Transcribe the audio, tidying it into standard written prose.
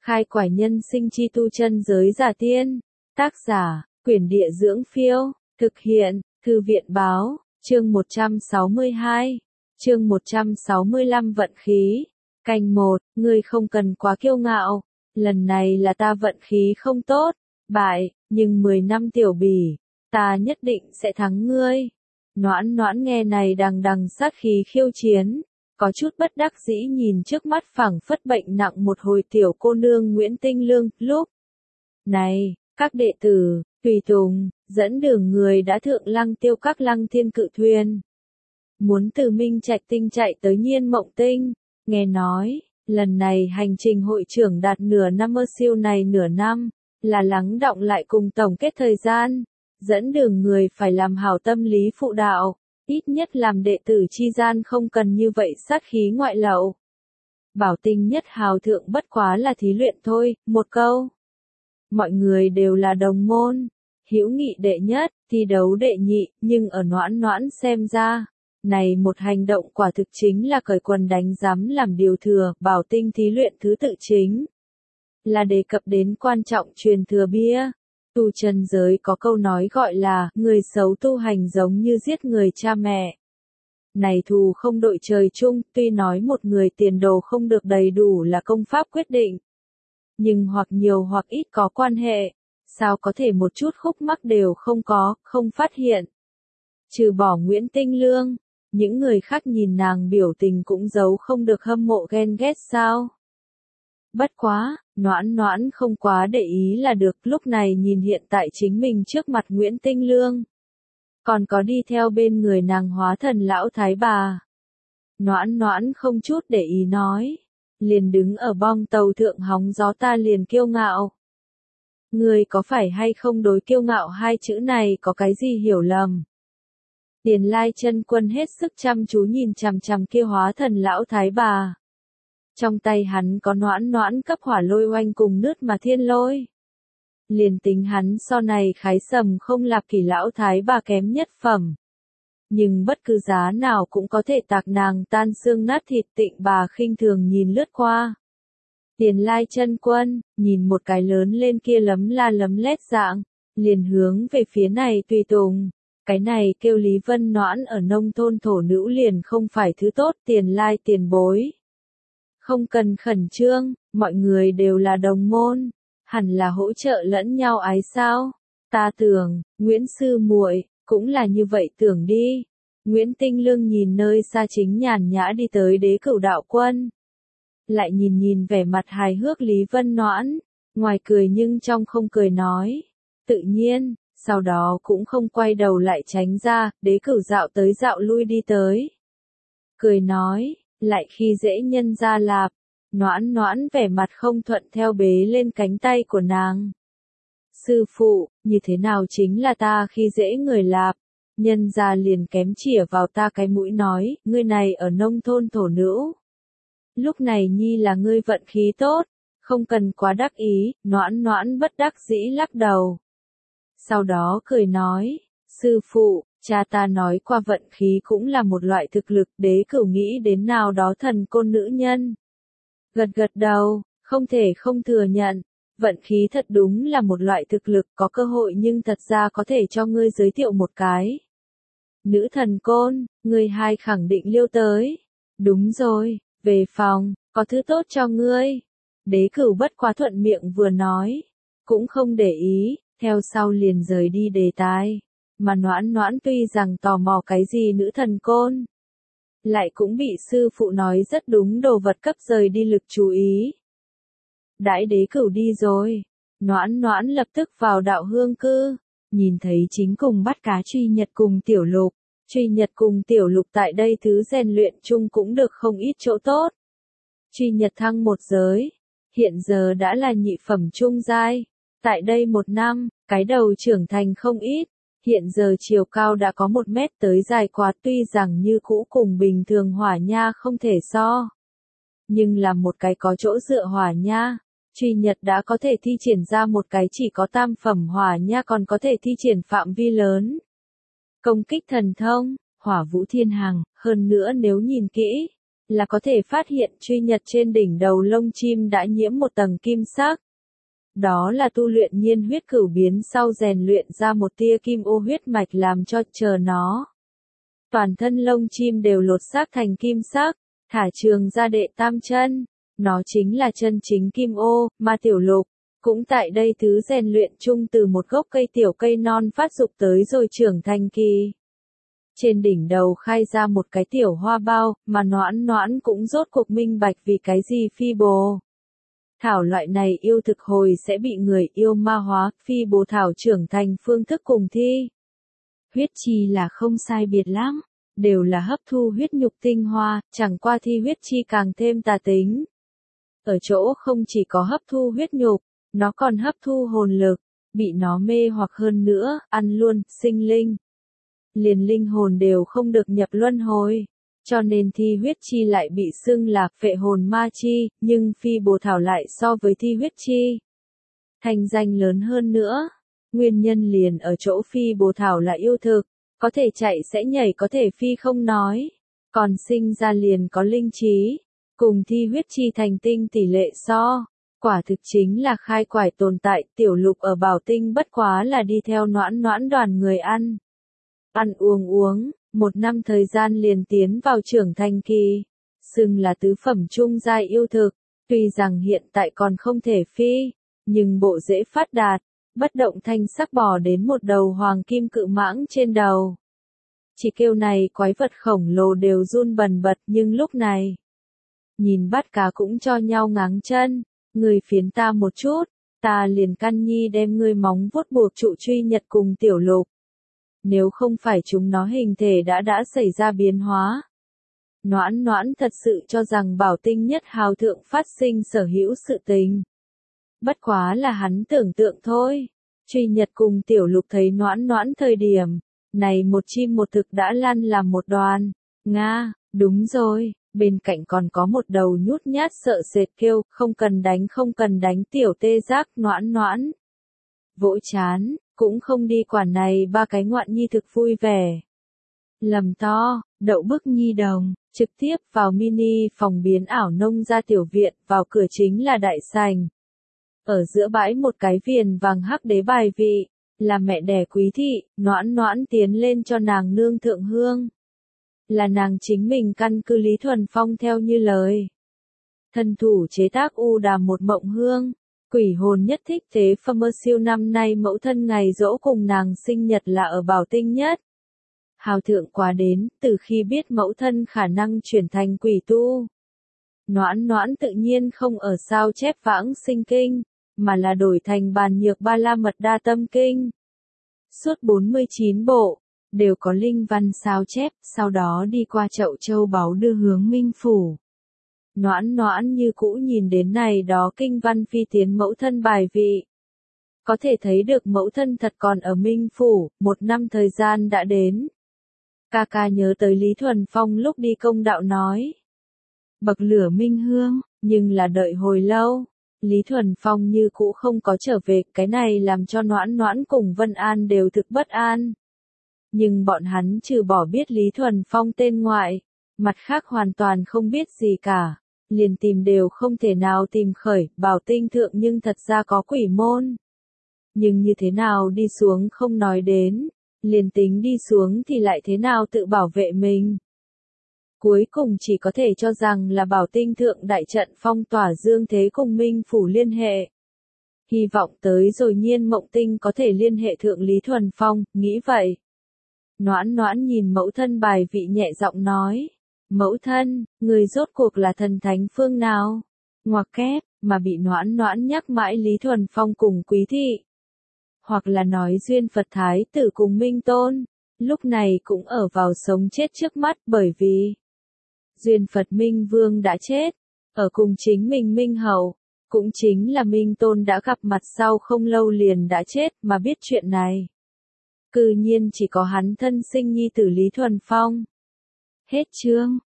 Khai quải nhân sinh chi tu chân giới giả tiên. Tác giả, Quyển Địa Dưỡng Phiêu. Thực hiện, Thư viện Báo. Chương 162. Chương 165 vận khí. Canh 1, ngươi không cần quá kiêu ngạo. Lần này là ta vận khí không tốt, bại, nhưng 10 năm tiểu bỉ, ta nhất định sẽ thắng ngươi. Noãn Noãn nghe này đằng đằng sát khí khiêu chiến, có chút bất đắc dĩ nhìn trước mắt phảng phất bệnh nặng một hồi tiểu cô nương Nguyễn Tinh Lương. Lúc này, các đệ tử, tùy tùng, dẫn đường người đã thượng Lăng Tiêu các Lăng Thiên cự thuyền. Muốn từ Minh Trạch Tinh chạy tới Nhiên Mộng Tinh, nghe nói, lần này hành trình hội trưởng đạt nửa năm siêu này nửa năm, là lắng đọng lại cùng tổng kết thời gian, dẫn đường người phải làm hảo tâm lý phụ đạo, ít nhất làm đệ tử chi gian không cần như vậy sát khí ngoại lậu. Bảo Tinh nhất hào thượng bất quá là thí luyện thôi, một câu. Mọi người đều là đồng môn, hữu nghị đệ nhất, thi đấu đệ nhị, nhưng ở Noãn Noãn xem ra, này một hành động quả thực chính là cởi quần đánh giám làm điều thừa. Bảo Tinh thí luyện thứ tự chính là đề cập đến quan trọng truyền thừa bia. Tu chân giới có câu nói gọi là, người xấu tu hành giống như giết người cha mẹ. Này thù không đội trời chung, tuy nói một người tiền đồ không được đầy đủ là công pháp quyết định. Nhưng hoặc nhiều hoặc ít có quan hệ, sao có thể một chút khúc mắc đều không có, không phát hiện. Trừ bỏ Nguyễn Tinh Lương, những người khác nhìn nàng biểu tình cũng giấu không được hâm mộ ghen ghét sao. Bất quá, Noãn Noãn không quá để ý là được, lúc này nhìn hiện tại chính mình trước mặt Nguyễn Tinh Lương. Còn có đi theo bên người nàng hóa thần lão thái bà. Noãn Noãn không chút để ý nói. Liền đứng ở bong tàu thượng hóng gió ta liền kiêu ngạo. Ngươi có phải hay không đối kiêu ngạo hai chữ này có cái gì hiểu lầm? Tiền Lai Chân Quân hết sức chăm chú nhìn chằm chằm kia hóa thần lão thái bà. Trong tay hắn có Noãn Noãn cấp hỏa lôi oanh cùng nước mà thiên lôi. Liền tính hắn so này khái sầm không lạp kỳ lão thái bà kém nhất phẩm. Nhưng bất cứ giá nào cũng có thể tạc nàng tan xương nát thịt. Tịnh bà khinh thường nhìn lướt qua. Tiền Lai Chân Quân, nhìn một cái lớn lên kia lấm la lấm lét dạng, liền hướng về phía này tùy tùng. Cái này kêu Lý Vân Noãn ở nông thôn thổ nữ liền không phải thứ tốt. Tiền Lai tiền bối. Không cần khẩn trương, mọi người đều là đồng môn, hẳn là hỗ trợ lẫn nhau ái sao. Ta tưởng, Nguyễn sư muội cũng là như vậy tưởng đi. Nguyễn Tinh Lương nhìn nơi xa chính nhàn nhã đi tới Đế Cửu đạo quân. Lại nhìn vẻ mặt hài hước Lý Vân Noãn, ngoài cười nhưng trong không cười nói. Tự nhiên, sau đó cũng không quay đầu lại tránh ra, Đế Cửu dạo tới dạo lui đi tới. Cười nói, lại khi dễ nhân ra lạp. Noãn Noãn vẻ mặt không thuận theo bế lên cánh tay của nàng. Sư phụ, như thế nào chính là ta khi dễ người lạp. Nhân ra liền kém chĩa vào ta cái mũi nói, ngươi này ở nông thôn thổ nữ. Lúc này nhi là ngươi vận khí tốt, không cần quá đắc ý. Noãn Noãn bất đắc dĩ lắc đầu. Sau đó cười nói, sư phụ, cha ta nói qua vận khí cũng là một loại thực lực. Đế Cửu nghĩ đến nào đó thần côn nữ nhân. Gật gật đầu, không thể không thừa nhận, vận khí thật đúng là một loại thực lực, có cơ hội nhưng thật ra có thể cho ngươi giới thiệu một cái. Nữ thần côn, ngươi hai khẳng định liêu tới. Đúng rồi, về phòng, có thứ tốt cho ngươi. Đế Cửu bất quá thuận miệng vừa nói, cũng không để ý, theo sau liền rời đi đề tài. Mà Noãn Noãn tuy rằng tò mò cái gì nữ thần côn, lại cũng bị sư phụ nói rất đúng đồ vật cấp rời đi lực chú ý. Đãi Đế Cửu đi rồi, Noãn Noãn lập tức vào đạo hương cư, nhìn thấy chính cùng bắt cá Truy Nhật cùng Tiểu Lục. Truy Nhật cùng Tiểu Lục tại đây thứ rèn luyện chung cũng được không ít chỗ tốt. Truy Nhật thăng một giới, hiện giờ đã là nhị phẩm trung giai. Tại đây một năm, cái đầu trưởng thành không ít. Hiện giờ chiều cao đã có 1 mét tới dài quá, tuy rằng như cũ cùng bình thường hỏa nha không thể so. Nhưng là một cái có chỗ dựa hỏa nha, Truy Nhật đã có thể thi triển ra một cái chỉ có tam phẩm hỏa nha còn có thể thi triển phạm vi lớn. Công kích thần thông, hỏa vũ thiên hằng, hơn nữa nếu nhìn kỹ, là có thể phát hiện truy nhật trên đỉnh đầu lông chim đã nhiễm một tầng kim sắc. Đó là tu luyện nhiên huyết cửu biến sau rèn luyện ra một tia kim ô huyết mạch làm cho chờ nó. Toàn thân lông chim đều lột xác thành kim sắc, thả trường ra đệ tam chân. Nó chính là chân chính kim ô, mà tiểu lục. Cũng tại đây thứ rèn luyện chung từ một gốc cây tiểu cây non phát dục tới rồi trưởng thành kỳ. Trên đỉnh đầu khai ra một cái tiểu hoa bao, mà Noãn Noãn cũng rốt cuộc minh bạch vì cái gì phi bồ. Thảo loại này yêu thực hồi sẽ bị người yêu ma hóa, phi bồ thảo trưởng thành phương thức cùng thi. Huyết chi là không sai biệt lắm, đều là hấp thu huyết nhục tinh hoa, chẳng qua thi huyết chi càng thêm tà tính. Ở chỗ không chỉ có hấp thu huyết nhục, nó còn hấp thu hồn lực, bị nó mê hoặc hơn nữa, ăn luôn, sinh linh. Liền linh hồn đều không được nhập luân hồi. Cho nên thi huyết chi lại bị xưng là phệ hồn ma chi, nhưng phi bồ thảo lại so với thi huyết chi thành danh lớn hơn nữa. Nguyên nhân liền ở chỗ phi bồ thảo là yêu thực, có thể chạy sẽ nhảy có thể phi không nói, còn sinh ra liền có linh trí, cùng thi huyết chi thành tinh tỷ lệ so. Quả thực chính là khai quải tồn tại, tiểu lục ở bảo tinh bất quá là đi theo Noãn Noãn đoàn người ăn. Ăn uống, một năm thời gian liền tiến vào trưởng thành kỳ, xưng là tứ phẩm trung giai yêu thực, tuy rằng hiện tại còn không thể phi, nhưng bộ dễ phát đạt, bất động thanh sắc bò đến một đầu hoàng kim cự mãng trên đầu. Chỉ kêu này quái vật khổng lồ đều run bần bật nhưng lúc này, nhìn bắt cá cũng cho nhau ngáng chân, người phiến ta một chút, ta liền căn nhi đem ngươi móng vuốt buộc trụ truy nhật cùng tiểu lục. Nếu không phải chúng nó hình thể đã xảy ra biến hóa. Noãn Noãn thật sự cho rằng bảo tinh nhất hào thượng phát sinh sở hữu sự tình. Bất quá là hắn tưởng tượng thôi. Truy nhật cùng tiểu lục thấy Noãn Noãn thời điểm, này một chim một thực đã lăn làm một đoàn. Nga, đúng rồi, bên cạnh còn có một đầu nhút nhát sợ sệt kêu, không cần đánh tiểu tê giác Noãn Noãn. Vỗ chán, cũng không đi quản này ba cái ngoạn nhi thực vui vẻ. Lầm to, đậu bức nhi đồng, trực tiếp vào mini phòng biến ảo nông gia tiểu viện, vào cửa chính là đại sảnh. Ở giữa bãi một cái viền vàng hắc đế bài vị, là mẹ đẻ Quý thị, Noãn Noãn tiến lên cho nàng nương thượng hương. Là nàng chính mình căn cứ Lý Thuần Phong theo như lời. Thân thủ chế tác u đàm một mộng hương. Quỷ hồn nhất thích thế siêu năm nay mẫu thân ngày giỗ cùng nàng sinh nhật là ở Bảo Tinh nhất. Hào thượng quá đến, từ khi biết mẫu thân khả năng chuyển thành quỷ tu. Noãn Noãn tự nhiên không ở sao chép vãng sinh kinh, mà là đổi thành bàn nhược ba la mật đa tâm kinh. Suốt 49 bộ, đều có linh văn sao chép, sau đó đi qua chậu châu báu đưa hướng Minh Phủ. Noãn Noãn như cũ nhìn đến này đó kinh văn phi tiến mẫu thân bài vị. Có thể thấy được mẫu thân thật còn ở Minh Phủ, một năm thời gian đã đến. Ca ca nhớ tới Lý Thuần Phong lúc đi công đạo nói. Bậc lửa minh hương, nhưng là đợi hồi lâu. Lý Thuần Phong như cũ không có trở về, cái này làm cho Noãn Noãn cùng Vân An đều thực bất an. Nhưng bọn hắn trừ bỏ biết Lý Thuần Phong tên ngoại, mặt khác hoàn toàn không biết gì cả. Liền tìm đều không thể nào tìm khởi, Bảo Tinh thượng nhưng thật ra có quỷ môn. Nhưng như thế nào đi xuống không nói đến, liền tính đi xuống thì lại thế nào tự bảo vệ mình. Cuối cùng chỉ có thể cho rằng là Bảo Tinh thượng đại trận phong tỏa Dương Thế cùng Minh Phủ liên hệ. Hy vọng tới rồi Nhiên Mộng Tinh có thể liên hệ thượng Lý Thuần Phong, nghĩ vậy. Noãn Noãn nhìn mẫu thân bài vị nhẹ giọng nói. Mẫu thân, người rốt cuộc là thần thánh phương nào? Ngoặc kép, mà bị Noãn Noãn nhắc mãi Lý Thuần Phong cùng Quý thị. Hoặc là nói duyên Phật Thái tử cùng Minh Tôn, lúc này cũng ở vào sống chết trước mắt bởi vì duyên Phật Minh Vương đã chết, ở cùng chính mình Minh Hậu, cũng chính là Minh Tôn đã gặp mặt sau không lâu liền đã chết mà biết chuyện này. Cư nhiên chỉ có hắn thân sinh nhi tử Lý Thuần Phong. Hết chương.